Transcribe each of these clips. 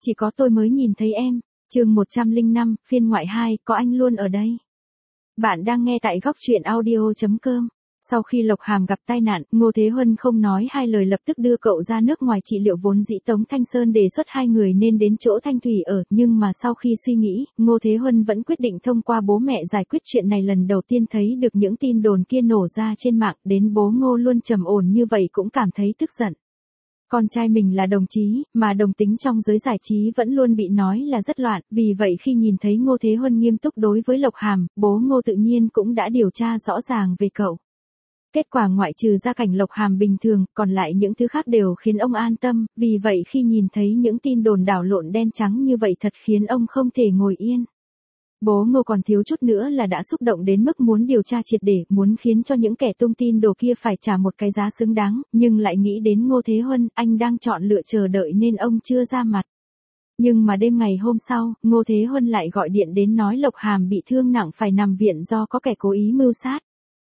Chỉ có tôi mới nhìn thấy em. Chương 105, phiên ngoại 2, có anh luôn ở đây. Bạn đang nghe tại góc truyện audio.com. Sau khi Lộc Hàm gặp tai nạn, Ngô Thế Huân không nói hai lời lập tức đưa cậu ra nước ngoài trị liệu. Vốn dĩ Tống Thanh Sơn đề xuất hai người nên đến chỗ Thanh Thủy ở, nhưng mà sau khi suy nghĩ, Ngô Thế Huân vẫn quyết định thông qua bố mẹ giải quyết chuyện này. Lần đầu tiên thấy được những tin đồn kia nổ ra trên mạng, đến bố Ngô luôn trầm ổn như vậy cũng cảm thấy tức giận. Con trai mình là đồng chí, mà đồng tính trong giới giải trí vẫn luôn bị nói là rất loạn, vì vậy khi nhìn thấy Ngô Thế Huân nghiêm túc đối với Lộc Hàm, bố Ngô tự nhiên cũng đã điều tra rõ ràng về cậu. Kết quả ngoại trừ gia cảnh Lộc Hàm bình thường, còn lại những thứ khác đều khiến ông an tâm, vì vậy khi nhìn thấy những tin đồn đảo lộn đen trắng như vậy thật khiến ông không thể ngồi yên. Bố Ngô còn thiếu chút nữa là đã xúc động đến mức muốn điều tra triệt để, muốn khiến cho những kẻ tung tin đồ kia phải trả một cái giá xứng đáng, nhưng lại nghĩ đến Ngô Thế Huân, anh đang chọn lựa chờ đợi nên ông chưa ra mặt. Nhưng mà đêm ngày hôm sau, Ngô Thế Huân lại gọi điện đến nói Lộc Hàm bị thương nặng phải nằm viện do có kẻ cố ý mưu sát.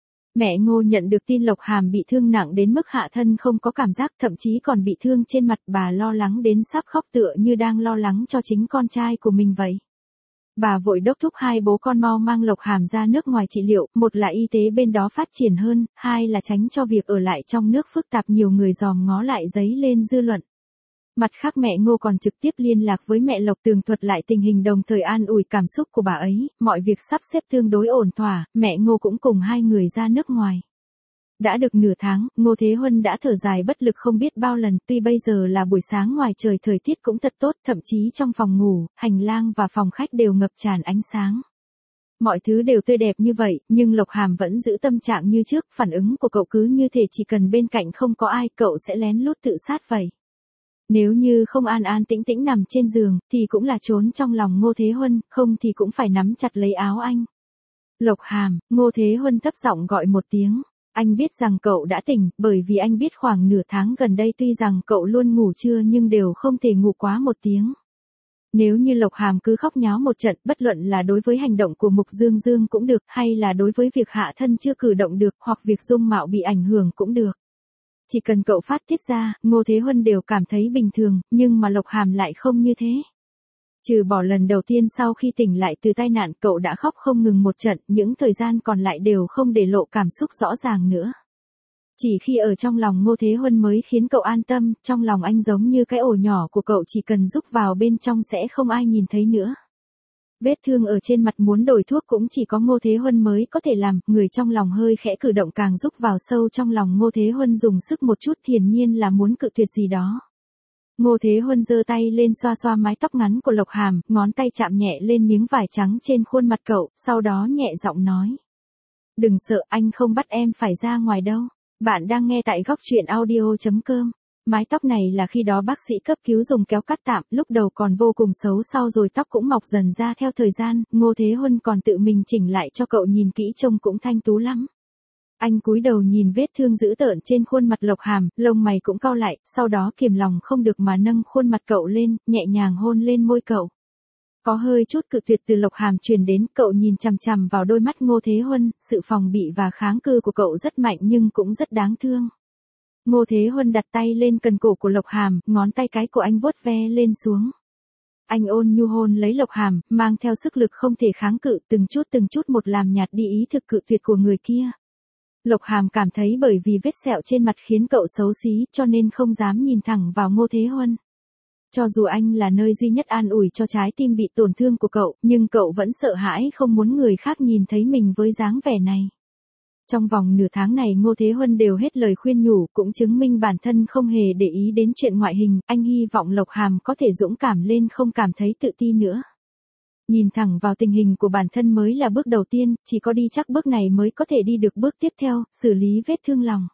Mẹ Ngô nhận được tin Lộc Hàm bị thương nặng đến mức hạ thân không có cảm giác, thậm chí còn bị thương trên mặt, bà lo lắng đến sắp khóc tựa như đang lo lắng cho chính con trai của mình vậy. Bà vội đốc thúc hai bố con mau mang Lộc Hàm ra nước ngoài trị liệu, một là y tế bên đó phát triển hơn, hai là tránh cho việc ở lại trong nước phức tạp, nhiều người dòm ngó lại dấy lên dư luận. Mặt khác mẹ Ngô còn trực tiếp liên lạc với mẹ Lộc tường thuật lại tình hình đồng thời an ủi cảm xúc của bà ấy, mọi việc sắp xếp tương đối ổn thỏa, mẹ Ngô cũng cùng hai người ra nước ngoài. Đã được nửa tháng, Ngô Thế Huân đã thở dài bất lực không biết bao lần, tuy bây giờ là buổi sáng ngoài trời thời tiết cũng thật tốt, thậm chí trong phòng ngủ, hành lang và phòng khách đều ngập tràn ánh sáng. Mọi thứ đều tươi đẹp như vậy, nhưng Lộc Hàm vẫn giữ tâm trạng như trước, phản ứng của cậu cứ như thể chỉ cần bên cạnh không có ai, cậu sẽ lén lút tự sát vậy. Nếu như không an an tĩnh tĩnh nằm trên giường, thì cũng là trốn trong lòng Ngô Thế Huân, không thì cũng phải nắm chặt lấy áo anh. Lộc Hàm, Ngô Thế Huân thấp giọng gọi một tiếng. Anh biết rằng cậu đã tỉnh, bởi vì anh biết khoảng nửa tháng gần đây tuy rằng cậu luôn ngủ trưa nhưng đều không thể ngủ quá một tiếng. Nếu như Lộc Hàm cứ khóc nháo một trận, bất luận là đối với hành động của Mục Dương Dương cũng được, hay là đối với việc hạ thân chưa cử động được, hoặc việc dung mạo bị ảnh hưởng cũng được. Chỉ cần cậu phát tiết ra, Ngô Thế Huân đều cảm thấy bình thường, nhưng mà Lộc Hàm lại không như thế. Trừ bỏ lần đầu tiên sau khi tỉnh lại từ tai nạn, cậu đã khóc không ngừng một trận, những thời gian còn lại đều không để lộ cảm xúc rõ ràng nữa. Chỉ khi ở trong lòng Ngô Thế Huân mới khiến cậu an tâm, trong lòng anh giống như cái ổ nhỏ của cậu, chỉ cần rúc vào bên trong sẽ không ai nhìn thấy nữa. Vết thương ở trên mặt muốn đổi thuốc cũng chỉ có Ngô Thế Huân mới có thể làm, người trong lòng hơi khẽ cử động càng rúc vào sâu trong lòng Ngô Thế Huân dùng sức một chút, hiển nhiên là muốn cự tuyệt gì đó. Ngô Thế Huân giơ tay lên xoa xoa mái tóc ngắn của Lộc Hàm, ngón tay chạm nhẹ lên miếng vải trắng trên khuôn mặt cậu, sau đó nhẹ giọng nói. Đừng sợ, anh không bắt em phải ra ngoài đâu. Bạn đang nghe tại góc truyện audio.com. Mái tóc này là khi đó bác sĩ cấp cứu dùng kéo cắt tạm, lúc đầu còn vô cùng xấu, sau rồi tóc cũng mọc dần ra theo thời gian, Ngô Thế Huân còn tự mình chỉnh lại cho cậu, nhìn kỹ trông cũng thanh tú lắm. Anh cúi đầu nhìn vết thương dữ tợn trên khuôn mặt Lộc Hàm, lông mày cũng cau lại, sau đó kiềm lòng không được mà nâng khuôn mặt cậu lên, nhẹ nhàng hôn lên môi cậu. Có hơi chút cự tuyệt từ Lộc Hàm truyền đến, cậu nhìn chằm chằm vào đôi mắt Ngô Thế Huân, sự phòng bị và kháng cự của cậu rất mạnh nhưng cũng rất đáng thương. Ngô Thế Huân đặt tay lên cần cổ của Lộc Hàm, ngón tay cái của anh vuốt ve lên xuống. Anh ôn nhu hôn lấy Lộc Hàm, mang theo sức lực không thể kháng cự, từng chút một làm nhạt đi ý thực cự tuyệt của người kia. Lộc Hàm cảm thấy bởi vì vết sẹo trên mặt khiến cậu xấu xí, cho nên không dám nhìn thẳng vào Ngô Thế Huân. Cho dù anh là nơi duy nhất an ủi cho trái tim bị tổn thương của cậu, nhưng cậu vẫn sợ hãi không muốn người khác nhìn thấy mình với dáng vẻ này. Trong vòng nửa tháng này Ngô Thế Huân đều hết lời khuyên nhủ, cũng chứng minh bản thân không hề để ý đến chuyện ngoại hình, anh hy vọng Lộc Hàm có thể dũng cảm lên, không cảm thấy tự ti nữa. Nhìn thẳng vào tình hình của bản thân mới là bước đầu tiên, chỉ có đi chắc bước này mới có thể đi được bước tiếp theo, xử lý vết thương lòng.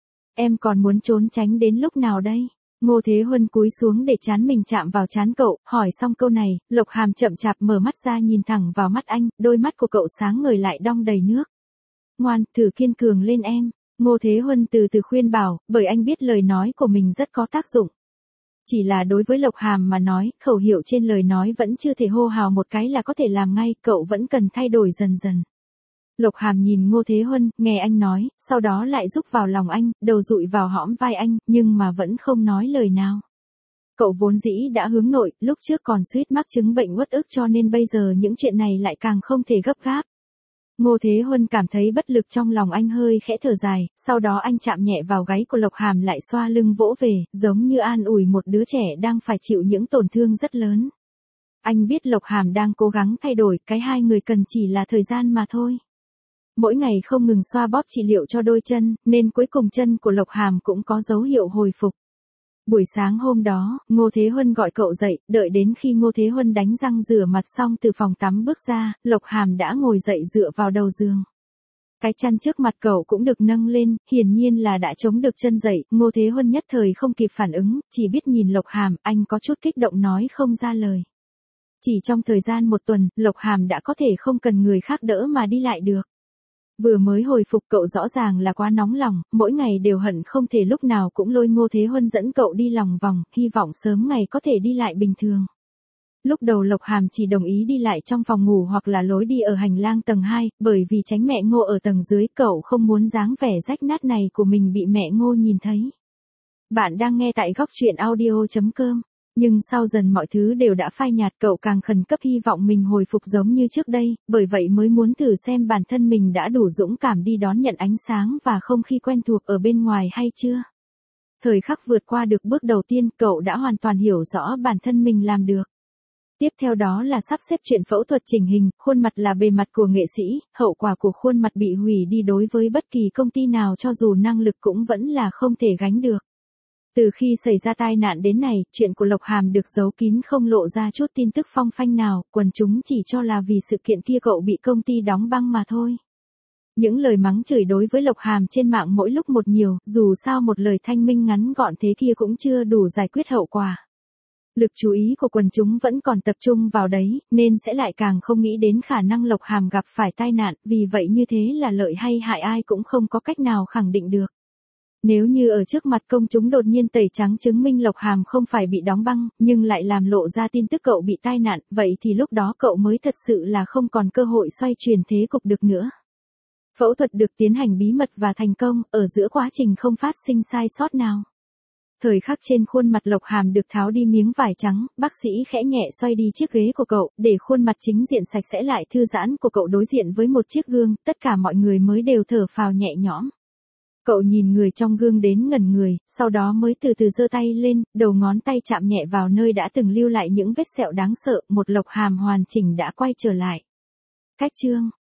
Em còn muốn trốn tránh đến lúc nào đây? Ngô Thế Huân cúi xuống để trán mình chạm vào trán cậu, hỏi xong câu này, Lộc Hàm chậm chạp mở mắt ra nhìn thẳng vào mắt anh, đôi mắt của cậu sáng ngời lại đong đầy nước. Ngoan, thử kiên cường lên em. Ngô Thế Huân từ từ khuyên bảo, bởi anh biết lời nói của mình rất có tác dụng. Chỉ là đối với Lộc Hàm mà nói, khẩu hiệu trên lời nói vẫn chưa thể hô hào một cái là có thể làm ngay, cậu vẫn cần thay đổi dần dần. Lộc Hàm nhìn Ngô Thế Huân, nghe anh nói, sau đó lại rúc vào lòng anh, đầu dụi vào hõm vai anh, nhưng mà vẫn không nói lời nào. Cậu vốn dĩ đã hướng nội, lúc trước còn suýt mắc chứng bệnh uất ức cho nên bây giờ những chuyện này lại càng không thể gấp gáp. Ngô Thế Huân cảm thấy bất lực trong lòng anh hơi khẽ thở dài, sau đó anh chạm nhẹ vào gáy của Lộc Hàm lại xoa lưng vỗ về, giống như an ủi một đứa trẻ đang phải chịu những tổn thương rất lớn. Anh biết Lộc Hàm đang cố gắng thay đổi, cái hai người cần chỉ là thời gian mà thôi. Mỗi ngày không ngừng xoa bóp trị liệu cho đôi chân, nên cuối cùng chân của Lộc Hàm cũng có dấu hiệu hồi phục. Buổi sáng hôm đó, Ngô Thế Huân gọi cậu dậy, đợi đến khi Ngô Thế Huân đánh răng rửa mặt xong từ phòng tắm bước ra, Lộc Hàm đã ngồi dậy dựa vào đầu giường. Cái chăn trước mặt cậu cũng được nâng lên, hiển nhiên là đã chống được chân dậy, Ngô Thế Huân nhất thời không kịp phản ứng, chỉ biết nhìn Lộc Hàm, anh có chút kích động nói không ra lời. Chỉ trong thời gian một tuần, Lộc Hàm đã có thể không cần người khác đỡ mà đi lại được. Vừa mới hồi phục cậu rõ ràng là quá nóng lòng, mỗi ngày đều hận không thể lúc nào cũng lôi Ngô Thế Huân dẫn cậu đi lòng vòng, hy vọng sớm ngày có thể đi lại bình thường. Lúc đầu Lộc Hàm chỉ đồng ý đi lại trong phòng ngủ hoặc là lối đi ở hành lang tầng 2, bởi vì tránh mẹ Ngô ở tầng dưới, cậu không muốn dáng vẻ rách nát này của mình bị mẹ Ngô nhìn thấy. Bạn đang nghe tại góc truyện audio.com. Nhưng sau dần mọi thứ đều đã phai nhạt, cậu càng khẩn cấp hy vọng mình hồi phục giống như trước đây, bởi vậy mới muốn thử xem bản thân mình đã đủ dũng cảm đi đón nhận ánh sáng và không khí quen thuộc ở bên ngoài hay chưa. Thời khắc vượt qua được bước đầu tiên, cậu đã hoàn toàn hiểu rõ bản thân mình làm được. Tiếp theo đó là sắp xếp chuyện phẫu thuật chỉnh hình, khuôn mặt là bề mặt của nghệ sĩ, hậu quả của khuôn mặt bị hủy đi đối với bất kỳ công ty nào cho dù năng lực cũng vẫn là không thể gánh được. Từ khi xảy ra tai nạn đến nay, chuyện của Lộc Hàm được giấu kín không lộ ra chút tin tức phong phanh nào, quần chúng chỉ cho là vì sự kiện kia cậu bị công ty đóng băng mà thôi. Những lời mắng chửi đối với Lộc Hàm trên mạng mỗi lúc một nhiều, dù sao một lời thanh minh ngắn gọn thế kia cũng chưa đủ giải quyết hậu quả. Lực chú ý của quần chúng vẫn còn tập trung vào đấy, nên sẽ lại càng không nghĩ đến khả năng Lộc Hàm gặp phải tai nạn, vì vậy như thế là lợi hay hại ai cũng không có cách nào khẳng định được. Nếu như ở trước mặt công chúng đột nhiên tẩy trắng chứng minh Lộc Hàm không phải bị đóng băng, nhưng lại làm lộ ra tin tức cậu bị tai nạn, vậy thì lúc đó cậu mới thật sự là không còn cơ hội xoay chuyển thế cục được nữa. Phẫu thuật được tiến hành bí mật và thành công, ở giữa quá trình không phát sinh sai sót nào. Thời khắc trên khuôn mặt Lộc Hàm được tháo đi miếng vải trắng, bác sĩ khẽ nhẹ xoay đi chiếc ghế của cậu, để khuôn mặt chính diện sạch sẽ lại thư giãn của cậu đối diện với một chiếc gương, tất cả mọi người mới đều thở phào nhẹ nhõm. Cậu nhìn người trong gương đến ngẩn người, sau đó mới từ từ giơ tay lên, đầu ngón tay chạm nhẹ vào nơi đã từng lưu lại những vết sẹo đáng sợ, một Lộc Hàm hoàn chỉnh đã quay trở lại. Cách chương